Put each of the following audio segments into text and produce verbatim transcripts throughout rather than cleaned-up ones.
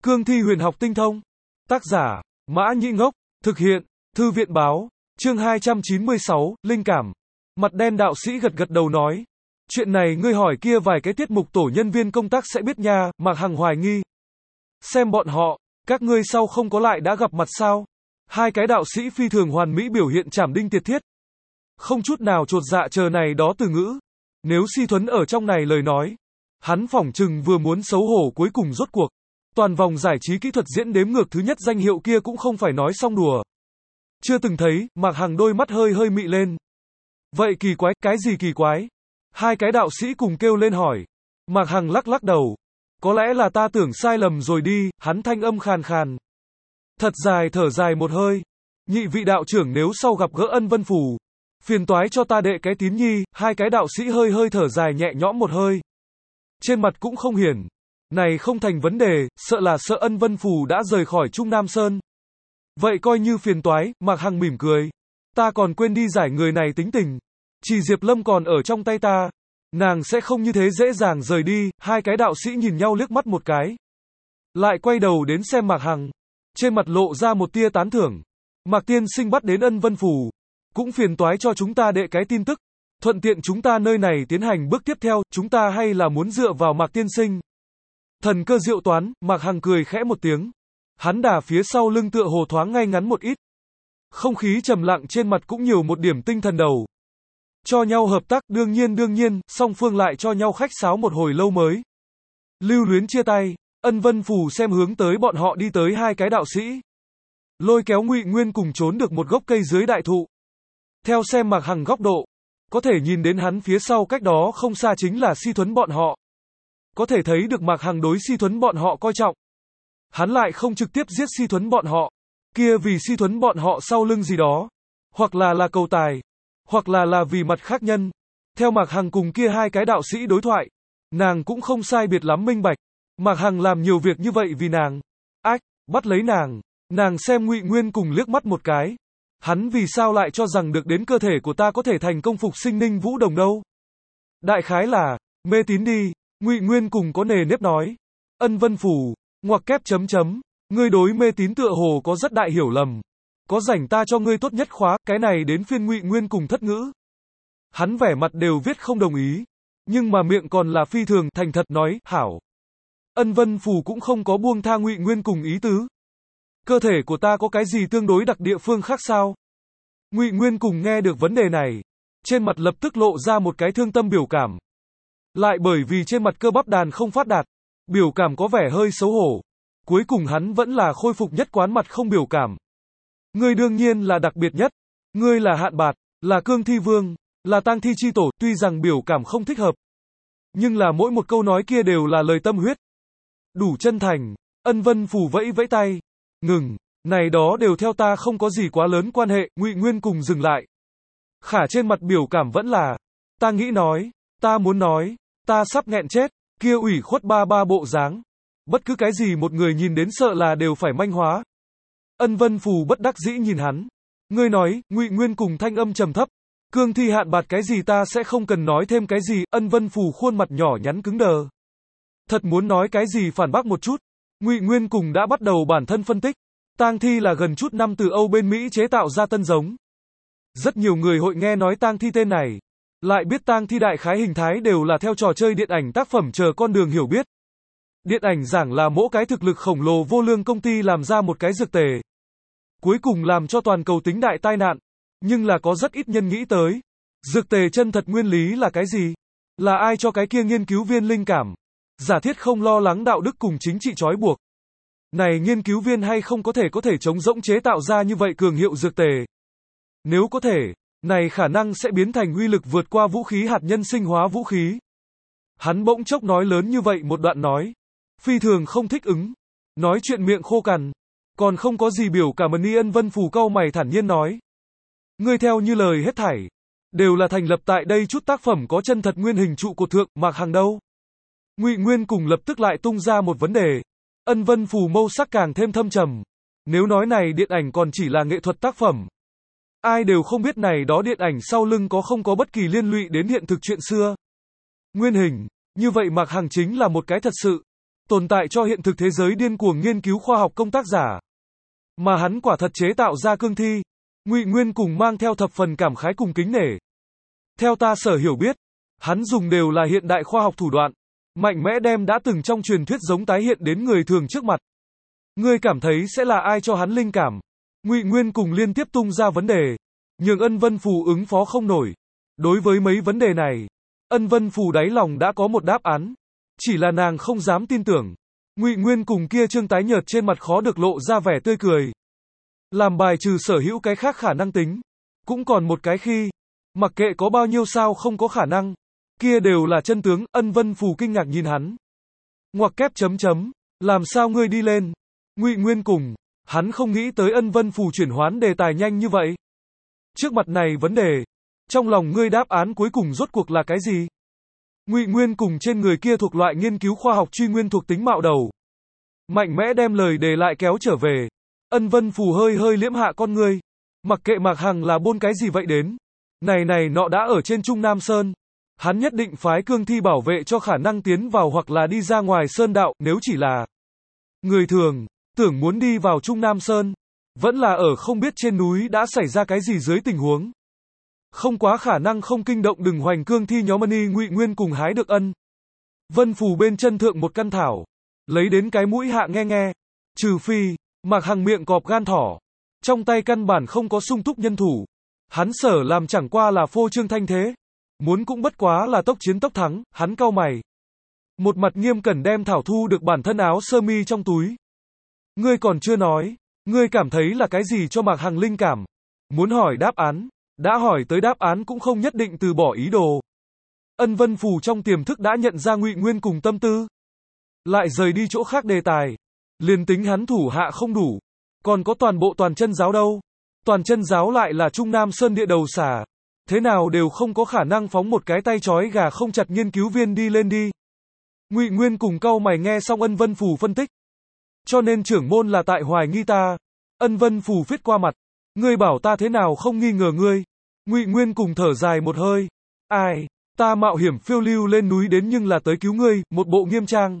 Cương thi huyền học tinh thông. Tác giả, Mã Nhĩ Ngốc. Thực hiện, Thư viện Báo. Chương hai trăm chín mươi sáu, Linh cảm. Mặt đen đạo sĩ gật gật đầu nói. Chuyện này ngươi hỏi kia vài cái tiết mục tổ nhân viên công tác sẽ biết nha. Mạc Hằng hoài nghi. Xem bọn họ, các ngươi sau không có lại đã gặp mặt sao? Hai cái đạo sĩ phi thường hoàn mỹ biểu hiện trảm đinh tiệt thiết. Không chút nào chột dạ chờ này đó từ ngữ. Nếu Si Thuấn ở trong này lời nói, hắn phỏng chừng vừa muốn xấu hổ cuối cùng rốt cuộc. Toàn vòng giải trí kỹ thuật diễn đếm ngược thứ nhất danh hiệu kia cũng không phải nói xong đùa. Chưa từng thấy, Mạc Hằng đôi mắt hơi hơi mị lên. Vậy kỳ quái, cái gì kỳ quái? Hai cái đạo sĩ cùng kêu lên hỏi. Mạc Hằng lắc lắc đầu. Có lẽ là ta tưởng sai lầm rồi đi, hắn thanh âm khàn khàn. Thật dài thở dài một hơi. Nhị vị đạo trưởng nếu sau gặp gỡ Ân Vân Phù, phiền toái cho ta đệ cái tín nhi, hai cái đạo sĩ hơi hơi thở dài nhẹ nhõm một hơi. Trên mặt cũng không hiển. Này không thành vấn đề, sợ là sợ Ân Vân Phù đã rời khỏi Trung Nam Sơn. Vậy coi như phiền toái, Mạc Hằng mỉm cười. Ta còn quên đi giải người này tính tình. Chỉ Diệp Lâm còn ở trong tay ta. Nàng sẽ không như thế dễ dàng rời đi, hai cái đạo sĩ nhìn nhau liếc mắt một cái. Lại quay đầu đến xem Mạc Hằng. Trên mặt lộ ra một tia tán thưởng. Mạc tiên sinh bắt đến Ân Vân Phù. Cũng phiền toái cho chúng ta đệ cái tin tức. Thuận tiện chúng ta nơi này tiến hành bước tiếp theo, chúng ta hay là muốn dựa vào Mạc tiên sinh. Thần cơ diệu toán, Mạc Hằng cười khẽ một tiếng. Hắn đà phía sau lưng tựa hồ thoáng ngay ngắn một ít. Không khí trầm lặng trên mặt cũng nhiều một điểm tinh thần đầu. Cho nhau hợp tác, đương nhiên đương nhiên, song phương lại cho nhau khách sáo một hồi lâu mới. Lưu luyến chia tay, Ân Vân Phù xem hướng tới bọn họ đi tới hai cái đạo sĩ. Lôi kéo Ngụy Nguyên cùng trốn được một gốc cây dưới đại thụ. Theo xem Mạc Hằng góc độ, có thể nhìn đến hắn phía sau cách đó không xa chính là Si Thuấn bọn họ. Có thể thấy được Mạc Hằng đối Si Thuấn bọn họ coi trọng. Hắn lại không trực tiếp giết Si Thuấn bọn họ. Kia vì Si Thuấn bọn họ sau lưng gì đó. Hoặc là là cầu tài. Hoặc là là vì mặt khác nhân. Theo Mạc Hằng cùng kia hai cái đạo sĩ đối thoại. Nàng cũng không sai biệt lắm minh bạch. Mạc Hằng làm nhiều việc như vậy vì nàng. Ách, bắt lấy nàng. Nàng xem Ngụy Nguyên cùng liếc mắt một cái. Hắn vì sao lại cho rằng được đến cơ thể của ta có thể thành công phục sinh Ninh Vũ Đồng đâu? Đại khái là, mê tín đi. Ngụy Nguyên cùng có nề nếp nói. Ân Vân Phù, ngoặc kép chấm chấm. Ngươi đối mê tín tựa hồ có rất đại hiểu lầm. Có rảnh ta cho ngươi tốt nhất khóa, cái này đến phiên Ngụy Nguyên cùng thất ngữ. Hắn vẻ mặt đều viết không đồng ý. Nhưng mà miệng còn là phi thường thành thật nói, hảo. Ân Vân Phù cũng không có buông tha Ngụy Nguyên cùng ý tứ. Cơ thể của ta có cái gì tương đối đặc địa phương khác sao? Ngụy Nguyên cùng nghe được vấn đề này. Trên mặt lập tức lộ ra một cái thương tâm biểu cảm. Lại bởi vì trên mặt cơ bắp đàn không phát đạt. Biểu cảm có vẻ hơi xấu hổ. Cuối cùng hắn vẫn là khôi phục nhất quán mặt không biểu cảm. Ngươi đương nhiên là đặc biệt nhất. Ngươi là Hạn Bạt, là Cương Thi Vương, là Tang Thi Chi Tổ, tuy rằng biểu cảm không thích hợp. Nhưng là mỗi một câu nói kia đều là lời tâm huyết. Đủ chân thành, Ân Vân Phù vẫy vẫy tay. Ngừng, này đó đều theo ta không có gì quá lớn quan hệ, Ngụy Nguyên cùng dừng lại. Khả trên mặt biểu cảm vẫn là, ta nghĩ nói, ta muốn nói, ta sắp nghẹn chết, kia ủy khuất ba ba bộ dáng. Bất cứ cái gì một người nhìn đến sợ là đều phải manh hóa. Ân Vân Phù bất đắc dĩ nhìn hắn. Ngươi nói, Ngụy Nguyên cùng thanh âm trầm thấp. Cương Thi Hạn Bạt cái gì ta sẽ không cần nói thêm cái gì, Ân Vân Phù khuôn mặt nhỏ nhắn cứng đờ. Thật muốn nói cái gì phản bác một chút. Ngụy Nguyên cùng đã bắt đầu bản thân phân tích. Tang thi là gần chút năm từ Âu bên Mỹ chế tạo ra tân giống. Rất nhiều người hội nghe nói tang thi tên này. Lại biết tang thi đại khái hình thái đều là theo trò chơi điện ảnh tác phẩm chờ con đường hiểu biết. Điện ảnh giảng là mỗi cái thực lực khổng lồ vô lương công ty làm ra một cái dược tề. Cuối cùng làm cho toàn cầu tính đại tai nạn. Nhưng là có rất ít nhân nghĩ tới. Dược tề chân thật nguyên lý là cái gì? Là ai cho cái kia nghiên cứu viên linh cảm? Giả thiết không lo lắng đạo đức cùng chính trị trói buộc. Này nghiên cứu viên hay không có thể có thể chống rỗng chế tạo ra như vậy cường hiệu dược tề? Nếu có thể, này khả năng sẽ biến thành uy lực vượt qua vũ khí hạt nhân sinh hóa vũ khí. Hắn bỗng chốc nói lớn như vậy một đoạn nói. Phi thường không thích ứng. Nói chuyện miệng khô cằn. Còn không có gì biểu cảm ơn. Ân Vân Phù cau mày thản nhiên nói. Ngươi theo như lời hết thảy. Đều là thành lập tại đây chút tác phẩm có chân thật nguyên hình trụ cột thượng, Mạc Hằng đâu. Ngụy Nguyên cùng lập tức lại tung ra một vấn đề. Ân Vân Phù mâu sắc càng thêm thâm trầm. Nếu nói này điện ảnh còn chỉ là nghệ thuật tác phẩm. Ai đều không biết này đó điện ảnh sau lưng có không có bất kỳ liên lụy đến hiện thực chuyện xưa. Nguyên hình, như vậy Mạc Hằng chính là một cái thật sự. tồn tại cho hiện thực thế giới điên cuồng nghiên cứu khoa học công tác giả. Mà hắn quả thật chế tạo ra cương thi. Ngụy Nguyên cùng mang theo thập phần cảm khái cùng kính nể. Theo ta sở hiểu biết, hắn dùng đều là hiện đại khoa học thủ đoạn, mạnh mẽ đem đã từng trong truyền thuyết giống tái hiện đến người thường trước mặt. Ngươi cảm thấy sẽ là ai cho hắn linh cảm? Ngụy Nguyên cùng liên tiếp tung ra vấn đề, nhưng Ân Vân Phù ứng phó không nổi. Đối với mấy vấn đề này, Ân Vân Phù đáy lòng đã có một đáp án, chỉ là nàng không dám tin tưởng. Ngụy Nguyên cùng kia trương tái nhợt trên mặt khó được lộ ra vẻ tươi cười. Làm bài trừ sở hữu cái khác khả năng tính, cũng còn một cái khi, mặc kệ có bao nhiêu sao không có khả năng, kia đều là chân tướng. Ân Vân Phù kinh ngạc nhìn hắn. Ngoặc kép chấm chấm, làm sao ngươi đi lên? Ngụy Nguyên cùng, hắn không nghĩ tới Ân Vân Phù chuyển hoán đề tài nhanh như vậy. Trước mặt này vấn đề, trong lòng ngươi đáp án cuối cùng rốt cuộc là cái gì? Ngụy Nguyên cùng trên người kia thuộc loại nghiên cứu khoa học truy nguyên thuộc tính mạo đầu. Mạnh mẽ đem lời đề lại kéo trở về. Ân Vân Phù hơi hơi liễm hạ con ngươi. Mặc kệ Mạc Hằng là buôn cái gì vậy đến. Này này nọ đã ở trên Trung Nam Sơn. Hắn nhất định phái cương thi bảo vệ cho khả năng tiến vào hoặc là đi ra ngoài Sơn đạo, nếu chỉ là người thường, tưởng muốn đi vào Trung Nam Sơn. Vẫn là ở không biết trên núi đã xảy ra cái gì dưới tình huống. Không quá khả năng không kinh động đừng hoành cương thi nhóm Ân Ngụy Nguyên cùng hái được Ân Vân Phù bên chân thượng một căn thảo. Lấy đến cái mũi hạ nghe nghe. Trừ phi, Mạc Hằng miệng cọp gan thỏ. Trong tay căn bản không có sung túc nhân thủ. Hắn sở làm chẳng qua là phô trương thanh thế. Muốn cũng bất quá là tốc chiến tốc thắng, hắn cau mày. Một mặt nghiêm cẩn đem thảo thu được bản thân áo sơ mi trong túi. Ngươi còn chưa nói, ngươi cảm thấy là cái gì cho Mạc Hằng linh cảm? Muốn hỏi đáp án, đã hỏi tới đáp án cũng không nhất định từ bỏ ý đồ. Ân Vân Phù trong tiềm thức đã nhận ra Ngụy Nguyên cùng tâm tư. Lại rời đi chỗ khác đề tài. Liền tính hắn thủ hạ không đủ. Còn có toàn bộ toàn chân giáo đâu. Toàn chân giáo lại là Trung Nam Sơn địa đầu xà. Thế nào đều không có khả năng phóng một cái tay trói gà không chặt nghiên cứu viên đi lên đi. Ngụy Nguyên cùng cau mày nghe xong Ân Vân Phù phân tích. Cho nên trưởng môn là tại hoài nghi ta. Ân Vân Phù viết qua mặt. Ngươi bảo ta thế nào không nghi ngờ ngươi. Ngụy Nguyên cùng thở dài một hơi. Ai, ta mạo hiểm phiêu lưu lên núi đến nhưng là tới cứu ngươi, một bộ nghiêm trang.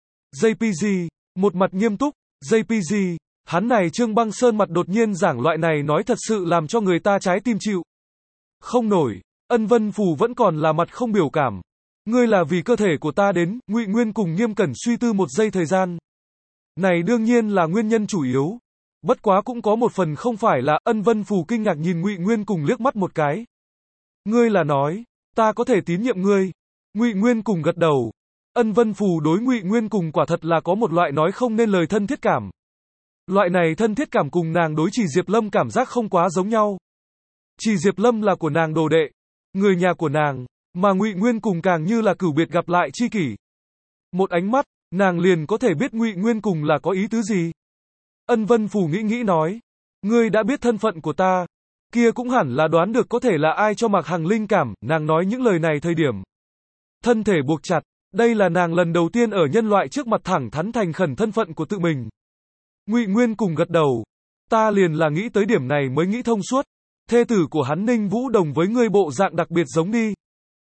gi pê giê, một mặt nghiêm túc, gi pê giê, hắn này Trương Băng Sơn mặt đột nhiên giảng loại này nói thật sự làm cho người ta trái tim chịu. Không nổi, Ân Vân Phù vẫn còn là mặt không biểu cảm. Ngươi là vì cơ thể của ta đến, Ngụy Nguyên cùng nghiêm cẩn suy tư một giây thời gian. Này đương nhiên là nguyên nhân chủ yếu. Bất quá cũng có một phần không phải là. Ân Vân Phù kinh ngạc nhìn Ngụy Nguyên cùng liếc mắt một cái. Ngươi là nói, ta có thể tín nhiệm ngươi. Ngụy Nguyên cùng gật đầu. Ân Vân Phù đối Ngụy Nguyên cùng quả thật là có một loại nói không nên lời thân thiết cảm. Loại này thân thiết cảm cùng nàng đối Trì Diệp Lâm cảm giác không quá giống nhau. Trì Diệp Lâm là của nàng đồ đệ, người nhà của nàng, mà Ngụy Nguyên cùng càng như là cửu biệt gặp lại chi kỷ. Một ánh mắt, nàng liền có thể biết Ngụy Nguyên cùng là có ý tứ gì. Ân Vân Phù nghĩ nghĩ nói, ngươi đã biết thân phận của ta, kia cũng hẳn là đoán được có thể là ai cho Mạc Hằng linh cảm. Nàng nói những lời này thời điểm, thân thể buộc chặt, đây là nàng lần đầu tiên ở nhân loại trước mặt thẳng thắn thành khẩn thân phận của tự mình. Ngụy Nguyên cùng gật đầu, ta liền là nghĩ tới điểm này mới nghĩ thông suốt. Thê tử của hắn Ninh Vũ Đồng với ngươi bộ dạng đặc biệt giống đi.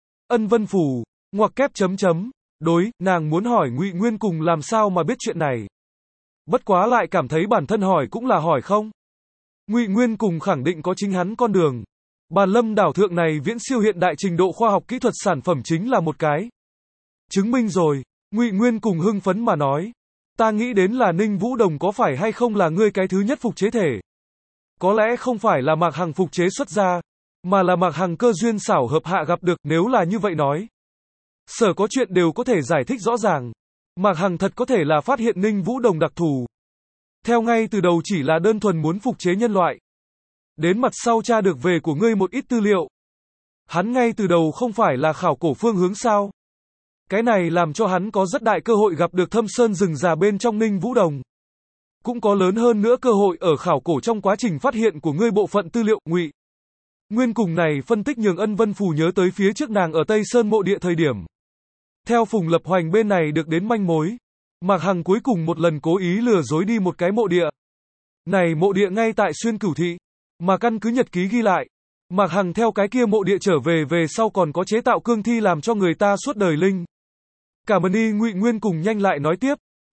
Ân Vân Phù, ngoặc kép chấm chấm, đối, nàng muốn hỏi Ngụy Nguyên cùng làm sao mà biết chuyện này. Bất quá lại cảm thấy bản thân hỏi cũng là hỏi không. Ngụy Nguyên cùng khẳng định có chính hắn con đường. Bàn Lâm đảo thượng này viễn siêu hiện đại trình độ khoa học kỹ thuật sản phẩm chính là một cái chứng minh rồi. Ngụy Nguyên cùng hưng phấn mà nói, ta nghĩ đến là Ninh Vũ Đồng có phải hay không là ngươi cái thứ nhất phục chế thể. Có lẽ không phải là Mạc Hằng phục chế xuất ra, mà là Mạc Hằng cơ duyên xảo hợp hạ gặp được. Nếu là như vậy nói, sở có chuyện đều có thể giải thích rõ ràng. Mạc Hằng thật có thể là phát hiện Ninh Vũ Đồng đặc thù. Theo ngay từ đầu chỉ là đơn thuần muốn phục chế nhân loại. Đến mặt sau tra được về của ngươi một ít tư liệu. Hắn ngay từ đầu không phải là khảo cổ phương hướng sao. Cái này làm cho hắn có rất đại cơ hội gặp được thâm sơn rừng già bên trong Ninh Vũ Đồng. Cũng có lớn hơn nữa cơ hội ở khảo cổ trong quá trình phát hiện của ngươi bộ phận tư liệu. Ngụy Nguyên cùng này phân tích nhường Ân Vân Phù nhớ tới phía trước nàng ở Tây Sơn mộ địa thời điểm. Theo Phùng Lập Hoành bên này được đến manh mối, Mạc Hằng cuối cùng một lần cố ý lừa dối đi một cái mộ địa. Này mộ địa ngay tại Xuyên Cửu Thị, mà căn cứ nhật ký ghi lại, Mạc Hằng theo cái kia mộ địa trở về về sau còn có chế tạo cương thi làm cho người ta suốt đời linh. Cảm ơn y. Ngụy Nguyên cùng nhanh lại nói tiếp,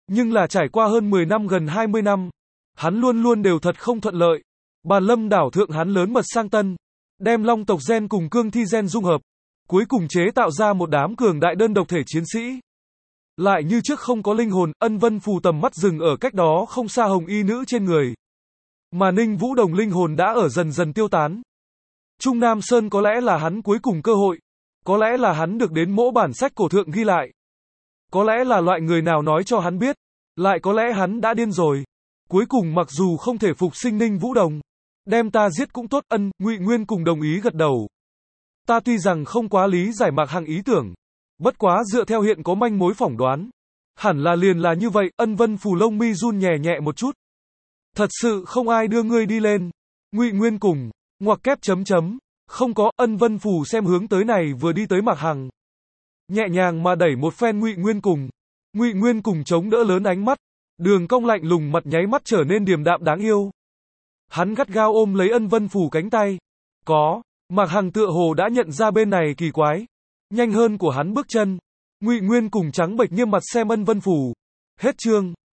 Nhưng là trải qua hơn mười năm gần hai mươi năm, hắn luôn luôn đều thật không thuận lợi. Bàn Lâm đảo thượng hắn lớn mật sang tân, đem long tộc gen cùng cương thi gen dung hợp, cuối cùng chế tạo ra một đám cường đại đơn độc thể chiến sĩ. Lại như trước không có linh hồn, Ân Vân Phù tầm mắt dừng ở cách đó không xa hồng y nữ trên người. Mà Ninh Vũ Đồng linh hồn đã ở dần dần tiêu tán. Trung Nam Sơn có lẽ là hắn cuối cùng cơ hội. Có lẽ là hắn được đến mỗi bản sách cổ thượng ghi lại. Có lẽ là loại người nào nói cho hắn biết. Lại có lẽ hắn đã điên rồi. Cuối cùng mặc dù không thể phục sinh Ninh Vũ Đồng, đem ta giết cũng tốt. Ân, Ngụy Nguyên cùng đồng ý gật đầu. Ta tuy rằng không quá lý giải Mạc Hằng ý tưởng, bất quá dựa theo hiện có manh mối phỏng đoán, hẳn là liền là như vậy. Ân Vân Phù lông mi run nhẹ nhẹ một chút. Thật sự không ai đưa ngươi đi lên. Ngụy Nguyên cùng, ngoặc kép chấm chấm, không có. Ân Vân Phù xem hướng tới này vừa đi tới Mạc Hằng, nhẹ nhàng mà đẩy một phen Ngụy Nguyên cùng. Ngụy Nguyên cùng chống đỡ lớn ánh mắt, đường cong lạnh lùng mặt nháy mắt trở nên điềm đạm đáng yêu. Hắn gắt gao ôm lấy Ân Vân Phù cánh tay. Có, Mạc Hằng tựa hồ đã nhận ra bên này kỳ quái, nhanh hơn của hắn bước chân. Ngụy Nguyên cùng trắng bệch nghiêm mặt xem Ân Vân Phù. Hết chương.